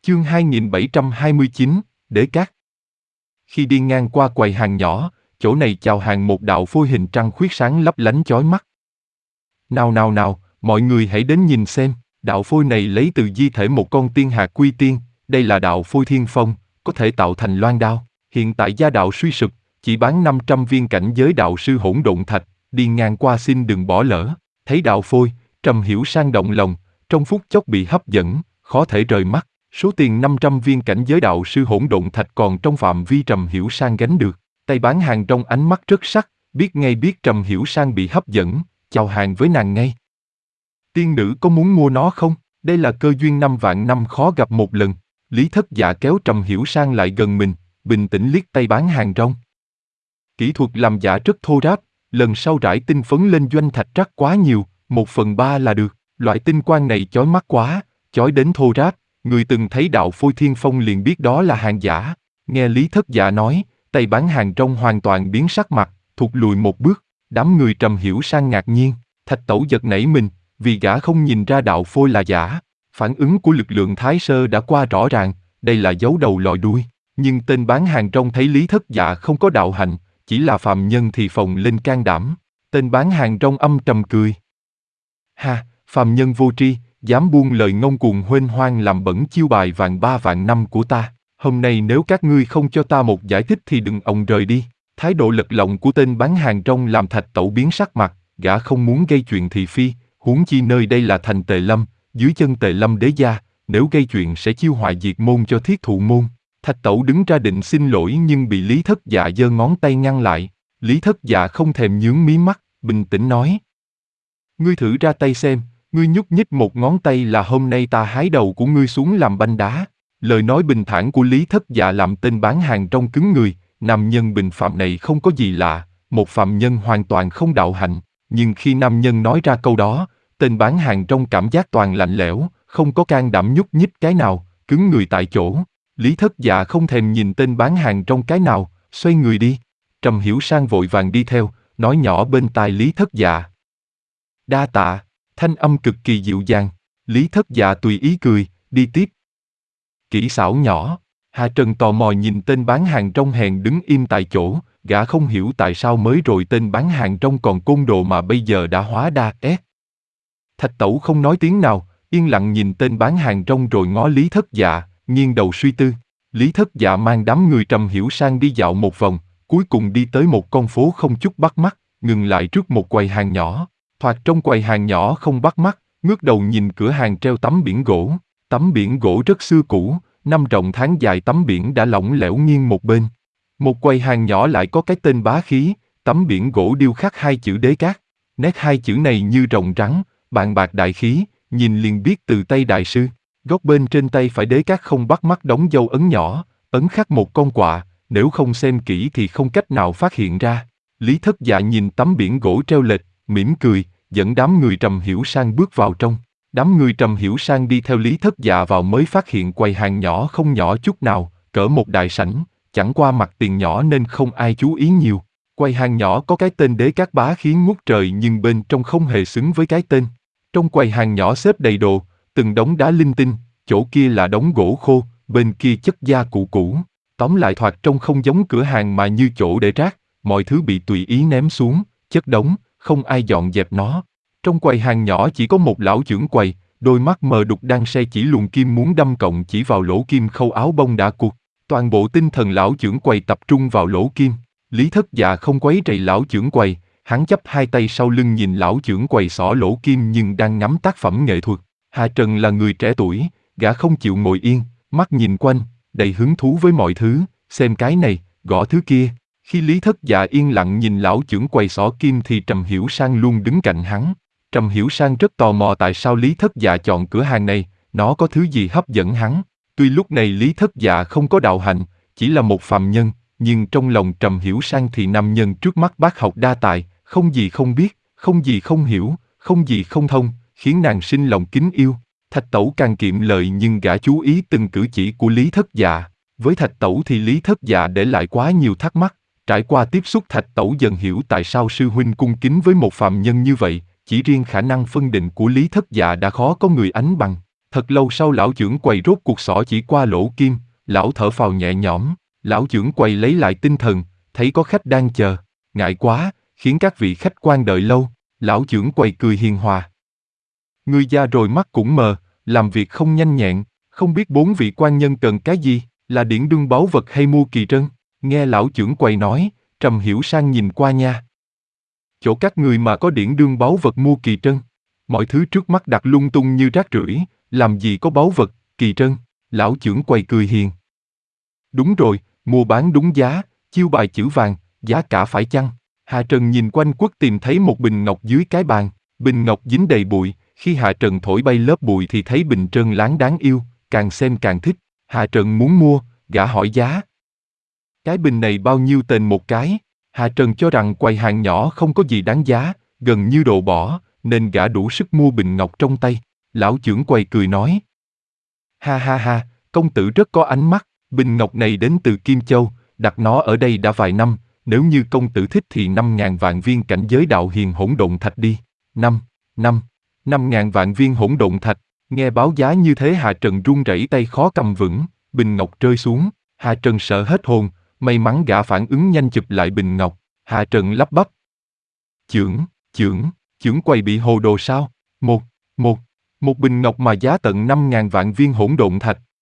Chương 2729, Đế Cát. Khi đi ngang qua quầy hàng nhỏ, chỗ này chào hàng một đạo phôi hình trăng khuyết sáng lấp lánh chói mắt. Nào nào nào, mọi người hãy đến nhìn xem, đạo phôi này lấy từ di thể một con tiên hạc quy tiên, đây là đạo phôi thiên phong, có thể tạo thành loan đao. Hiện tại gia đạo suy sụp, chỉ bán 500 viên cảnh giới đạo sư hỗn độn thạch, đi ngang qua xin đừng bỏ lỡ. Thấy đạo phôi, Trầm Hiểu Sang động lòng, trong phút chốc bị hấp dẫn, khó thể rời mắt. Số tiền 500 viên cảnh giới đạo sư hỗn độn thạch còn trong phạm vi Trầm Hiểu Sang gánh được. Tay bán hàng trong ánh mắt rất sắc, biết Trầm Hiểu Sang bị hấp dẫn, chào hàng với nàng ngay. Tiên nữ có muốn mua nó không? Đây là cơ duyên 5 vạn năm khó gặp một lần. Lý Thất Dạ kéo Trầm Hiểu Sang lại gần mình, bình tĩnh liếc tay bán hàng rong. Kỹ thuật làm giả rất thô ráp, lần sau rải tinh phấn lên doanh thạch rắc quá nhiều, 1/3 là được. Loại tinh quang này chói mắt quá, chói đến thô ráp. Người từng thấy đạo phôi thiên phong liền biết đó là hàng giả. Nghe Lý Thất Dạ nói, tay bán hàng rong hoàn toàn biến sắc mặt, thụt lùi một bước. Đám người Trầm Hiểu Sang ngạc nhiên, Thạch Tẩu giật nảy mình, vì gã không nhìn ra đạo phôi là giả. Phản ứng của lực lượng Thái Sơ đã qua rõ ràng, đây là dấu đầu lòi đuôi. Nhưng tên bán hàng rong thấy Lý Thất Dạ không có đạo hạnh, chỉ là phàm nhân thì phồng lên can đảm. Tên bán hàng rong âm trầm cười. Ha, phàm nhân vô tri, dám buông lời ngông cuồng huênh hoang làm bẩn chiêu bài vàng 3 vạn năm của ta. Hôm nay nếu các ngươi không cho ta một giải thích thì đừng òng rời đi. Thái độ lật lọng của tên bán hàng rong làm Thạch Tẩu biến sắc mặt, gã không muốn gây chuyện thị phi, huống chi nơi đây là thành Tề Lâm, dưới chân Tề Lâm đế gia, nếu gây chuyện sẽ chiêu họa diệt môn cho Thiết Thụ môn. Thạch Tẩu đứng ra định xin lỗi nhưng bị Lý Thất Dạ giơ ngón tay ngăn lại. Lý Thất Dạ không thèm nhướng mí mắt, bình tĩnh nói: Ngươi thử ra tay xem, ngươi nhúc nhích một ngón tay là hôm nay ta hái đầu của ngươi xuống làm banh đá. Lời nói bình thản của Lý Thất Dạ làm tên bán hàng rong cứng người. Nam nhân bình phạm này không có gì lạ, một phạm nhân hoàn toàn không đạo hạnh. Nhưng khi nam nhân nói ra câu đó, tên bán hàng rong cảm giác toàn lạnh lẽo, không có can đảm nhúc nhích cái nào, cứng người tại chỗ. Lý Thất Dạ không thèm nhìn tên bán hàng rong cái nào, xoay người đi. Trầm Hiểu Sang vội vàng đi theo, nói nhỏ bên tai Lý Thất Dạ: Đa tạ. Thanh âm cực kỳ dịu dàng. Lý Thất Dạ tùy ý cười, đi tiếp. Kỹ xảo nhỏ. Hà Trần tò mò nhìn tên bán hàng rong hèn đứng im tại chỗ, gã không hiểu tại sao mới rồi tên bán hàng rong còn côn đồ mà bây giờ đã hóa đa ép. Thạch Tẩu không nói tiếng nào, yên lặng nhìn tên bán hàng rong rồi ngó Lý Thất Dạ, nghiêng đầu suy tư. Lý Thất Dạ mang đám người Trầm Hiểu Sang đi dạo một vòng, cuối cùng đi tới một con phố không chút bắt mắt, ngừng lại trước một quầy hàng nhỏ. Thoạt trong quầy hàng nhỏ không bắt mắt, ngước đầu nhìn cửa hàng treo tấm biển gỗ. Tấm biển gỗ rất xưa cũ, năm rộng tháng dài tấm biển đã lỏng lẻo nghiêng một bên. Một quầy hàng nhỏ lại có cái tên bá khí, tấm biển gỗ điêu khắc 2 chữ Đế Cát. Nét 2 chữ này như rồng rắn, bàn bạc đại khí, nhìn liền biết từ tay đại sư. Góc bên trên tay phải Đế Cát không bắt mắt đóng dấu ấn nhỏ, ấn khắc một con quạ, nếu không xem kỹ thì không cách nào phát hiện ra. Lý Thất Dạ nhìn tấm biển gỗ treo lệch, mỉm cười, dẫn đám người Trầm Hiểu Sang bước vào trong. Đám người Trầm Hiểu Sang đi theo Lý Thất Dạ vào mới phát hiện quầy hàng nhỏ không nhỏ chút nào, cỡ một đại sảnh, chẳng qua mặt tiền nhỏ nên không ai chú ý nhiều. Quầy hàng nhỏ có cái tên Đế Cát bá khí ngút trời nhưng bên trong không hề xứng với cái tên. Trong quầy hàng nhỏ xếp đầy đồ, từng đống đá linh tinh, chỗ kia là đống gỗ khô, bên kia chất da cũ cũ. Tóm lại thoạt trông không giống cửa hàng mà như chỗ để rác, mọi thứ bị tùy ý ném xuống, chất đống, không ai dọn dẹp nó. Trong quầy hàng nhỏ chỉ có một lão chưởng quầy, đôi mắt mờ đục đang say chỉ luồn kim muốn đâm cộng chỉ vào lỗ kim khâu áo bông đã cuộc. Toàn bộ tinh thần lão chưởng quầy tập trung vào lỗ kim. Lý Thất Dạ không quấy rầy lão chưởng quầy, hắn chắp hai tay sau lưng nhìn lão chưởng quầy xỏ lỗ kim nhưng đang ngắm tác phẩm nghệ thuật. Hà Trần là người trẻ tuổi, gã không chịu ngồi yên, mắt nhìn quanh, đầy hứng thú với mọi thứ, xem cái này, gõ thứ kia. Khi Lý Thất Dạ yên lặng nhìn lão chưởng quầy xỏ kim thì Trầm Hiểu Sang luôn đứng cạnh hắn. Trầm Hiểu Sang rất tò mò tại sao Lý Thất Dạ chọn cửa hàng này, nó có thứ gì hấp dẫn hắn. Tuy lúc này Lý Thất Dạ không có đạo hạnh, chỉ là một phàm nhân, nhưng trong lòng Trầm Hiểu Sang thì nam nhân trước mắt bác học đa tài, không gì không biết, không gì không hiểu, không gì không thông, khiến nàng sinh lòng kính yêu. Thạch Tẩu càng kiệm lời nhưng gã chú ý từng cử chỉ của Lý Thất Dạ. Với Thạch Tẩu thì Lý Thất Dạ để lại quá nhiều thắc mắc. Trải qua tiếp xúc Thạch Tẩu dần hiểu tại sao sư huynh cung kính với một phàm nhân như vậy. Chỉ riêng khả năng phân định của Lý Thất Dạ đã khó có người ánh bằng. Thật lâu sau lão trưởng quầy rốt cuộc xỏ chỉ qua lỗ kim, lão thở phào nhẹ nhõm, lão trưởng quầy lấy lại tinh thần, thấy có khách đang chờ, ngại quá, khiến các vị khách quan đợi lâu, lão trưởng quầy cười hiền hòa. Người già rồi mắt cũng mờ, làm việc không nhanh nhẹn, không biết bốn vị quan nhân cần cái gì, là điển đương báu vật hay mua kỳ trân, nghe lão trưởng quầy nói, Trầm Hiểu Sang nhìn qua nha. Chỗ các người mà có điển đương báu vật mua kỳ trân, mọi thứ trước mắt đặt lung tung như rác rưởi, làm gì có báu vật, kỳ trân, lão trưởng quầy cười hiền. Đúng rồi, mua bán đúng giá, chiêu bài chữ vàng, giá cả phải chăng? Hà Trần nhìn quanh quất tìm thấy một bình ngọc dưới cái bàn, bình ngọc dính đầy bụi, khi Hà Trần thổi bay lớp bụi thì thấy bình trơn láng đáng yêu, càng xem càng thích, Hà Trần muốn mua, gã hỏi giá. Cái bình này bao nhiêu tiền một cái? Hà Trần cho rằng quầy hàng nhỏ không có gì đáng giá, gần như đồ bỏ, nên gã đủ sức mua bình ngọc trong tay. Lão trưởng quầy cười nói. Ha ha ha, công tử rất có ánh mắt, bình ngọc này đến từ Kim Châu, đặt nó ở đây đã vài năm, nếu như công tử thích thì 5.000 vạn viên cảnh giới đạo hiền hỗn độn thạch đi. 5.000 vạn viên hỗn độn thạch, nghe báo giá như thế Hà Trần run rẩy tay khó cầm vững, bình ngọc rơi xuống, Hà Trần sợ hết hồn, may mắn gã phản ứng nhanh chụp lại bình ngọc, Hà Trần lắp bắp. Trưởng quầy bị hồ đồ sao? Một bình ngọc mà giá tận 5.000 vạn viên hỗn độn thạch,